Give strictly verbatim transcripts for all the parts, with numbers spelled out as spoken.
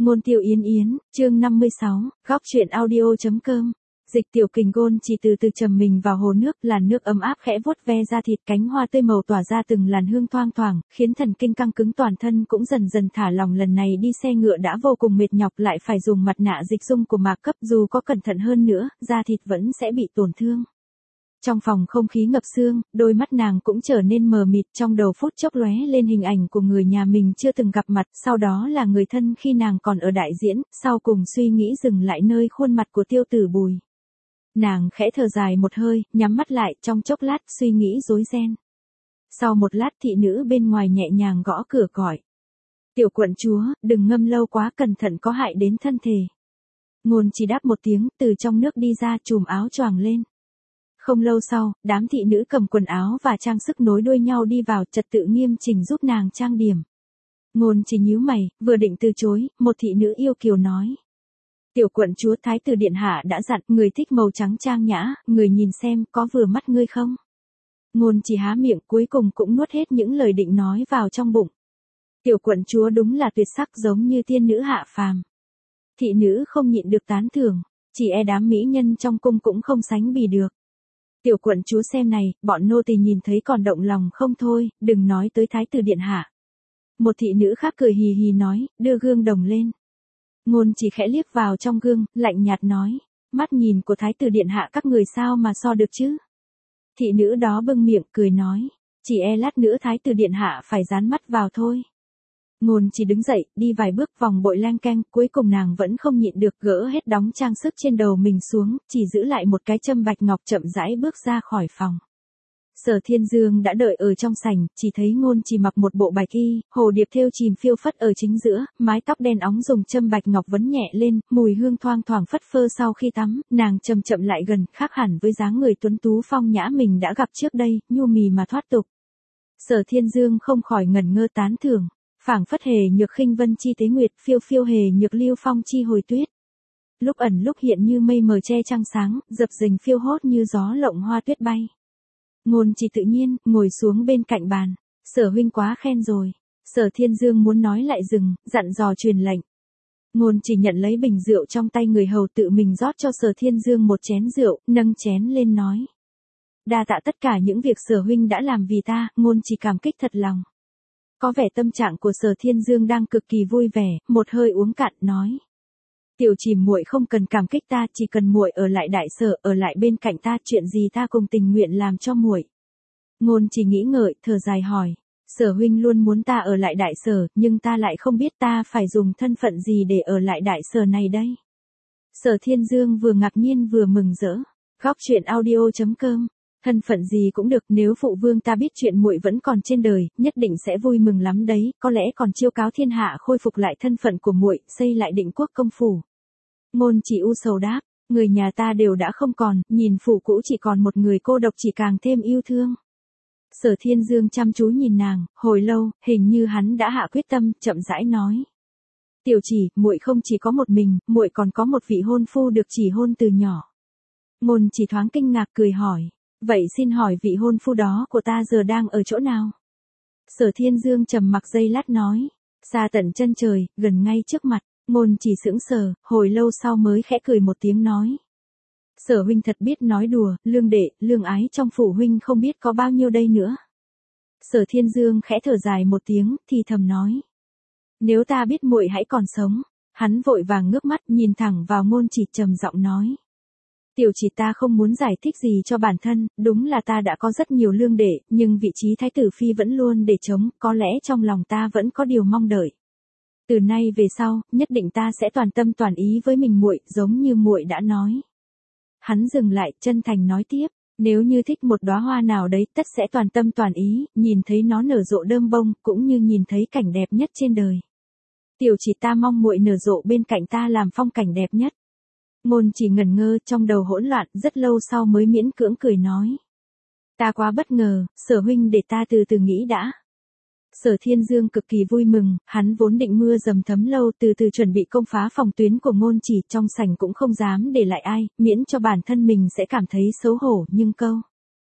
Ngôn Tiêu Yến Yến, chương năm mươi sáu, góc truyện audio.com. Dịch Tiểu Kình Gôn chỉ từ từ trầm mình vào hồ nước, làn nước ấm áp khẽ vuốt ve da thịt, cánh hoa tươi màu tỏa ra từng làn hương thoang thoảng, khiến thần kinh căng cứng toàn thân cũng dần dần thả lỏng. Lần này đi xe ngựa đã vô cùng mệt nhọc, lại phải dùng mặt nạ dịch dung của mạc cấp, dù có cẩn thận hơn nữa, da thịt vẫn sẽ bị tổn thương. Trong phòng không khí ngập sương, đôi mắt nàng cũng trở nên mờ mịt, trong đầu phút chốc lóe lên hình ảnh của người nhà mình chưa từng gặp mặt, sau đó là người thân khi nàng còn ở đại diễn, sau cùng suy nghĩ dừng lại nơi khuôn mặt của Tiêu Tử Bùi. Nàng khẽ thở dài một hơi, nhắm mắt lại, trong chốc lát suy nghĩ rối ren. Sau một lát thị nữ bên ngoài nhẹ nhàng gõ cửa gọi. Tiểu quận chúa, đừng ngâm lâu quá, cẩn thận có hại đến thân thể. Ngôn Chỉ đáp một tiếng, từ trong nước đi ra, chùm áo choàng lên. Không lâu sau, đám thị nữ cầm quần áo và trang sức nối đuôi nhau đi vào, trật tự nghiêm chỉnh giúp nàng trang điểm. Ngôn Chỉ nhíu mày, vừa định từ chối, một thị nữ yêu kiều nói. Tiểu quận chúa, thái tử điện hạ đã dặn, người thích màu trắng trang nhã, người nhìn xem, có vừa mắt ngươi không? Ngôn Chỉ há miệng, cuối cùng cũng nuốt hết những lời định nói vào trong bụng. Tiểu quận chúa đúng là tuyệt sắc, giống như tiên nữ hạ phàm. Thị nữ không nhịn được tán thưởng, chỉ e đám mỹ nhân trong cung cũng không sánh bì được. Tiểu quận chúa xem này, bọn nô tỳ nhìn thấy còn động lòng không thôi, đừng nói tới thái tử điện hạ. Một thị nữ khác cười hì hì nói, đưa gương đồng lên. Ngôn Chỉ khẽ liếc vào trong gương, lạnh nhạt nói, mắt nhìn của thái tử điện hạ các người sao mà so được chứ? Thị nữ đó bưng miệng cười nói, chỉ e lát nữa thái tử điện hạ phải dán mắt vào thôi. Ngôn Chỉ đứng dậy, đi vài bước vòng bội lang canh, cuối cùng nàng vẫn không nhịn được gỡ hết đóng trang sức trên đầu mình xuống, chỉ giữ lại một cái châm bạch ngọc, chậm rãi bước ra khỏi phòng. Sở Thiên Dương đã đợi ở trong sảnh, chỉ thấy Ngôn Chỉ mặc một bộ bạch y, hồ điệp thêu chìm phiêu phất ở chính giữa, mái tóc đen óng dùng châm bạch ngọc vấn nhẹ lên, mùi hương thoang thoảng phất phơ. Sau khi tắm, nàng chậm chậm lại gần, khác hẳn với dáng người tuấn tú phong nhã mình đã gặp trước đây, nhu mì mà thoát tục. Sở Thiên Dương không khỏi ngẩn ngơ tán thưởng. Phảng phất hề nhược khinh vân chi tế nguyệt, phiêu phiêu hề nhược lưu phong chi hồi tuyết. Lúc ẩn lúc hiện như mây mờ che trăng sáng, dập dềnh phiêu hốt như gió lộng hoa tuyết bay. Ngôn Chỉ tự nhiên, ngồi xuống bên cạnh bàn. Sở huynh quá khen rồi. Sở Thiên Dương muốn nói lại dừng, dặn dò truyền lệnh. Ngôn Chỉ nhận lấy bình rượu trong tay người hầu, tự mình rót cho Sở Thiên Dương một chén rượu, nâng chén lên nói. Đa tạ tất cả những việc Sở huynh đã làm vì ta, Ngôn Chỉ cảm kích thật lòng. Có vẻ tâm trạng của Sở Thiên Dương đang cực kỳ vui vẻ, một hơi uống cạn nói. Tiểu Chìm muội không cần cảm kích ta, chỉ cần muội ở lại đại sở, ở lại bên cạnh ta, chuyện gì ta cùng tình nguyện làm cho muội. Ngôn Chỉ nghĩ ngợi, thở dài hỏi. Sở huynh luôn muốn ta ở lại đại sở, nhưng ta lại không biết ta phải dùng thân phận gì để ở lại đại sở này đây. Sở Thiên Dương vừa ngạc nhiên vừa mừng rỡ. Góc truyện audio.com. Thân phận gì cũng được, nếu phụ vương ta biết chuyện muội vẫn còn trên đời, nhất định sẽ vui mừng lắm đấy, có lẽ còn chiêu cáo thiên hạ khôi phục lại thân phận của muội, xây lại Định Quốc công phủ. Ngôn Chỉ u sầu đáp, người nhà ta đều đã không còn, nhìn phủ cũ chỉ còn một người cô độc chỉ càng thêm yêu thương. Sở Thiên Dương chăm chú nhìn nàng, hồi lâu, hình như hắn đã hạ quyết tâm, chậm rãi nói. Tiểu Chỉ, muội không chỉ có một mình, muội còn có một vị hôn phu được chỉ hôn từ nhỏ. Ngôn Chỉ thoáng kinh ngạc cười hỏi. Vậy xin hỏi vị hôn phu đó của ta giờ đang ở chỗ nào? Sở Thiên Dương trầm mặc giây lát nói. Xa tận chân trời, gần ngay trước mặt. Ngôn Chỉ sững sờ, hồi lâu sau mới khẽ cười một tiếng nói. Sở huynh thật biết nói đùa, lương đệ, lương ái trong phủ huynh không biết có bao nhiêu đây nữa. Sở Thiên Dương khẽ thở dài một tiếng, thì thầm nói. Nếu ta biết muội hãy còn sống. Hắn vội vàng ngước mắt nhìn thẳng vào Ngôn Chỉ trầm giọng nói. Tiểu Chỉ, ta không muốn giải thích gì cho bản thân, đúng là ta đã có rất nhiều lương đệ, nhưng vị trí thái tử phi vẫn luôn để trống, có lẽ trong lòng ta vẫn có điều mong đợi. Từ nay về sau, nhất định ta sẽ toàn tâm toàn ý với mình muội, giống như muội đã nói. Hắn dừng lại, chân thành nói tiếp, nếu như thích một đóa hoa nào đấy, tất sẽ toàn tâm toàn ý, nhìn thấy nó nở rộ đơm bông, cũng như nhìn thấy cảnh đẹp nhất trên đời. Tiểu Chỉ, ta mong muội nở rộ bên cạnh ta làm phong cảnh đẹp nhất. Ngôn Chỉ ngẩn ngơ, trong đầu hỗn loạn, rất lâu sau mới miễn cưỡng cười nói. Ta quá bất ngờ, Sở huynh để ta từ từ nghĩ đã. Sở Thiên Dương cực kỳ vui mừng, hắn vốn định mưa dầm thấm lâu từ từ chuẩn bị công phá phòng tuyến của Ngôn Chỉ, trong sảnh cũng không dám để lại ai, miễn cho bản thân mình sẽ cảm thấy xấu hổ, nhưng câu.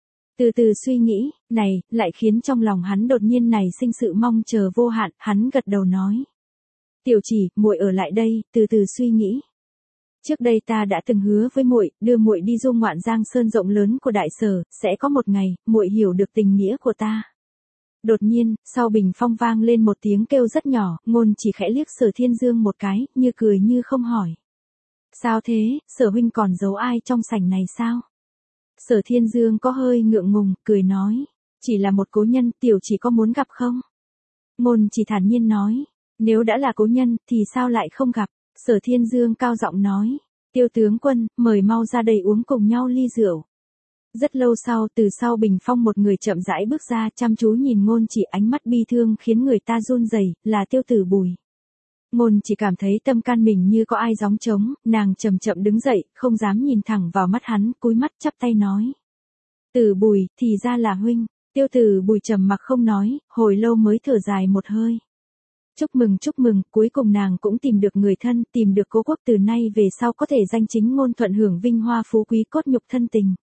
Từ từ suy nghĩ, này, lại khiến trong lòng hắn đột nhiên nảy sinh sự mong chờ vô hạn, hắn gật đầu nói. Tiểu Chỉ, muội ở lại đây, từ từ suy nghĩ. Trước đây ta đã từng hứa với muội, đưa muội đi du ngoạn Giang Sơn rộng lớn của Đại Sở, sẽ có một ngày, muội hiểu được tình nghĩa của ta. Đột nhiên, sau bình phong vang lên một tiếng kêu rất nhỏ, Ngôn Chỉ khẽ liếc Sở Thiên Dương một cái, như cười như không hỏi. Sao thế, Sở huynh còn giấu ai trong sảnh này sao? Sở Thiên Dương có hơi ngượng ngùng, cười nói. Chỉ là một cố nhân, Tiểu Chỉ có muốn gặp không? Ngôn Chỉ thản nhiên nói. Nếu đã là cố nhân, thì sao lại không gặp? Sở Thiên Dương cao giọng nói. Tiêu tướng quân, mời mau ra đây uống cùng nhau ly rượu. Rất lâu sau, từ sau bình phong một người chậm rãi bước ra, chăm chú nhìn Ngôn Chỉ, ánh mắt bi thương khiến người ta run rẩy, là Tiêu Tử Bùi. Ngôn Chỉ cảm thấy tâm can mình như có ai gióng trống, nàng chậm chậm đứng dậy, không dám nhìn thẳng vào mắt hắn, cúi mắt chắp tay nói. Tử Bùi, thì ra là huynh. Tiêu Tử Bùi trầm mặc không nói, hồi lâu mới thở dài một hơi. Chúc mừng chúc mừng, cuối cùng nàng cũng tìm được người thân, tìm được cố quốc, từ nay về sau có thể danh chính ngôn thuận hưởng vinh hoa phú quý cốt nhục thân tình.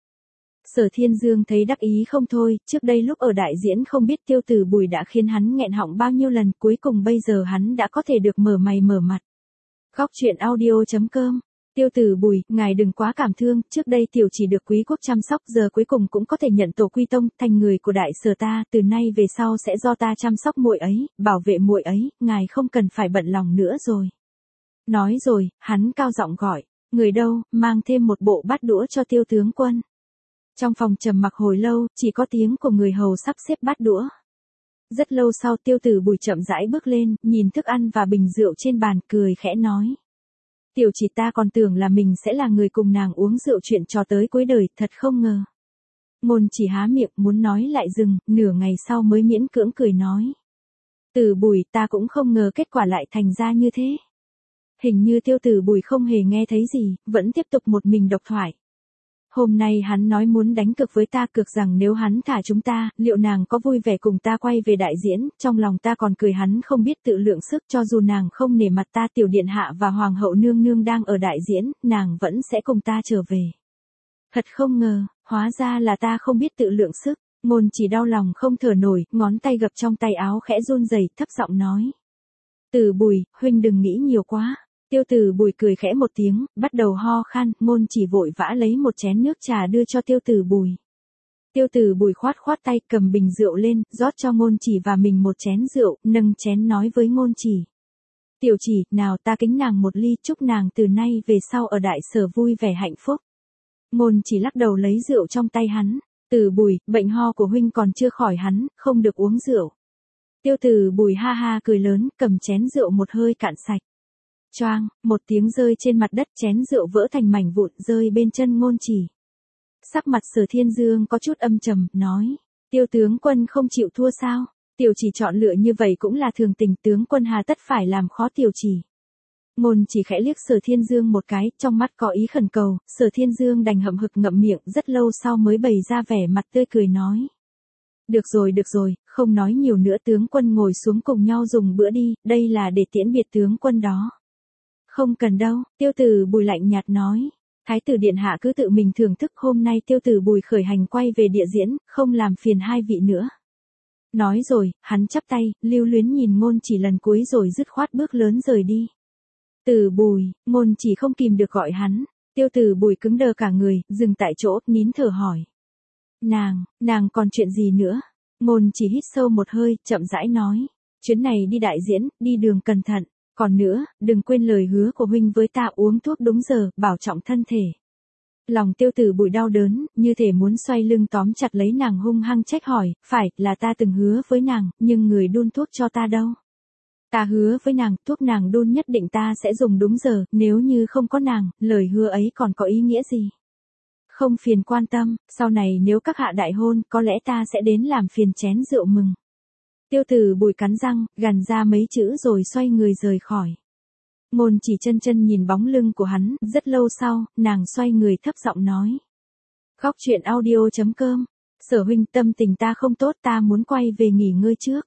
Sở Thiên Dương thấy đắc ý không thôi, trước đây lúc ở đại diễn không biết Tiêu Tử Bùi đã khiến hắn nghẹn họng bao nhiêu lần, cuối cùng bây giờ hắn đã có thể được mở mày mở mặt. Góc truyện audio chấm com. Tiêu Tử Bùi, ngài đừng quá cảm thương, trước đây Tiểu Chỉ được quý quốc chăm sóc, giờ cuối cùng cũng có thể nhận tổ quy tông, thành người của Đại Sở ta, từ nay về sau sẽ do ta chăm sóc muội ấy, bảo vệ muội ấy, ngài không cần phải bận lòng nữa rồi. Nói rồi, hắn cao giọng gọi, người đâu, mang thêm một bộ bát đũa cho Tiêu tướng quân. Trong phòng trầm mặc hồi lâu, chỉ có tiếng của người hầu sắp xếp bát đũa. Rất lâu sau, Tiêu Tử Bùi chậm rãi bước lên, nhìn thức ăn và bình rượu trên bàn, cười khẽ nói. Tiểu Chỉ, ta còn tưởng là mình sẽ là người cùng nàng uống rượu chuyện trò tới cuối đời, thật không ngờ. Ngôn Chỉ há miệng muốn nói lại dừng, nửa ngày sau mới miễn cưỡng cười nói. Tử Bùi, ta cũng không ngờ kết quả lại thành ra như thế. Hình như Tiêu Tử Bùi không hề nghe thấy gì, vẫn tiếp tục một mình độc thoại. Hôm nay hắn nói muốn đánh cược với ta, cược rằng nếu hắn thả chúng ta, liệu nàng có vui vẻ cùng ta quay về đại diễn, trong lòng ta còn cười hắn không biết tự lượng sức, cho dù nàng không nể mặt ta, tiểu điện hạ và hoàng hậu nương nương đang ở đại diễn, nàng vẫn sẽ cùng ta trở về. Thật không ngờ, hóa ra là ta không biết tự lượng sức. Ngôn Chỉ đau lòng không thở nổi, ngón tay gập trong tay áo khẽ run rẩy, thấp giọng nói. Tử Bùi, huynh đừng nghĩ nhiều quá. Tiêu Tử Bùi cười khẽ một tiếng, bắt đầu ho khan, Ngôn Chỉ vội vã lấy một chén nước trà đưa cho Tiêu Tử Bùi. Tiêu Tử Bùi khoát khoát tay, cầm bình rượu lên, rót cho Ngôn Chỉ và mình một chén rượu, nâng chén nói với Ngôn Chỉ. Tiểu Chỉ, nào ta kính nàng một ly, chúc nàng từ nay về sau ở Đại Sở vui vẻ hạnh phúc. Ngôn Chỉ lắc đầu lấy rượu trong tay hắn. Tử Bùi, bệnh ho của huynh còn chưa khỏi hắn, không được uống rượu. Tiêu Tử Bùi ha ha cười lớn, cầm chén rượu một hơi cạn sạch. Choang, một tiếng rơi trên mặt đất, chén rượu vỡ thành mảnh vụn rơi bên chân Ngôn Chỉ. Sắc mặt Sở Thiên Dương có chút âm trầm, nói. Tiêu tướng quân không chịu thua sao? Tiểu Chỉ chọn lựa như vậy cũng là thường tình, tướng quân hà tất phải làm khó Tiểu Chỉ. Ngôn Chỉ khẽ liếc Sở Thiên Dương một cái, trong mắt có ý khẩn cầu, Sở Thiên Dương đành hậm hực ngậm miệng, rất lâu sau mới bày ra vẻ mặt tươi cười nói. Được rồi được rồi, không nói nhiều nữa, tướng quân ngồi xuống cùng nhau dùng bữa đi, đây là để tiễn biệt tướng quân đó. Không cần đâu, Tiêu Tử Bùi lạnh nhạt nói. Thái tử điện hạ cứ tự mình thưởng thức, hôm nay Tiêu Tử Bùi khởi hành quay về địa diễn, không làm phiền hai vị nữa. Nói rồi, hắn chắp tay, lưu luyến nhìn Ngôn Chỉ lần cuối rồi dứt khoát bước lớn rời đi. Tử Bùi, Ngôn Chỉ không kìm được gọi hắn. Tiêu Tử Bùi cứng đờ cả người, dừng tại chỗ, nín thở hỏi. Nàng, nàng còn chuyện gì nữa? Ngôn Chỉ hít sâu một hơi, chậm rãi nói. Chuyến này đi đại diễn, đi đường cẩn thận. Còn nữa, đừng quên lời hứa của huynh với ta, uống thuốc đúng giờ, bảo trọng thân thể. Lòng Tiêu Tử Bùi đau đớn, như thể muốn xoay lưng tóm chặt lấy nàng, hung hăng trách hỏi, phải, là ta từng hứa với nàng, nhưng người đun thuốc cho ta đâu? Ta hứa với nàng, thuốc nàng đun nhất định ta sẽ dùng đúng giờ, nếu như không có nàng, lời hứa ấy còn có ý nghĩa gì? Không phiền quan tâm, sau này nếu các hạ đại hôn, có lẽ ta sẽ đến làm phiền chén rượu mừng. Tiêu Tử Bùi cắn răng, gằn ra mấy chữ rồi xoay người rời khỏi. Ngôn Chỉ chân chân nhìn bóng lưng của hắn, rất lâu sau, nàng xoay người thấp giọng nói. Góc truyện audio chấm com. Sở huynh, tâm tình ta không tốt, ta muốn quay về nghỉ ngơi trước.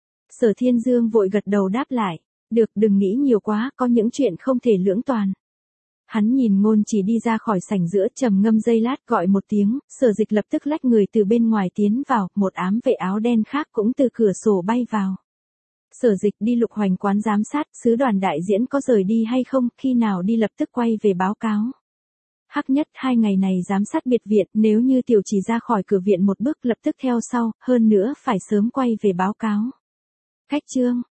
Sở Thiên Dương vội gật đầu đáp lại. Được, đừng nghĩ nhiều quá, có những chuyện không thể lưỡng toàn. Hắn nhìn Ngôn Chỉ đi ra khỏi sảnh giữa, trầm ngâm giây lát gọi một tiếng, Sở Dịch lập tức lách người từ bên ngoài tiến vào, một ám vệ áo đen khác cũng từ cửa sổ bay vào. Sở Dịch đi Lục Hoành quán giám sát, sứ đoàn đại diễn có rời đi hay không, khi nào đi lập tức quay về báo cáo. Hắc Nhất, hai ngày này giám sát biệt viện, nếu như Tiểu Chỉ ra khỏi cửa viện một bước lập tức theo sau, hơn nữa phải sớm quay về báo cáo. Khách Trương,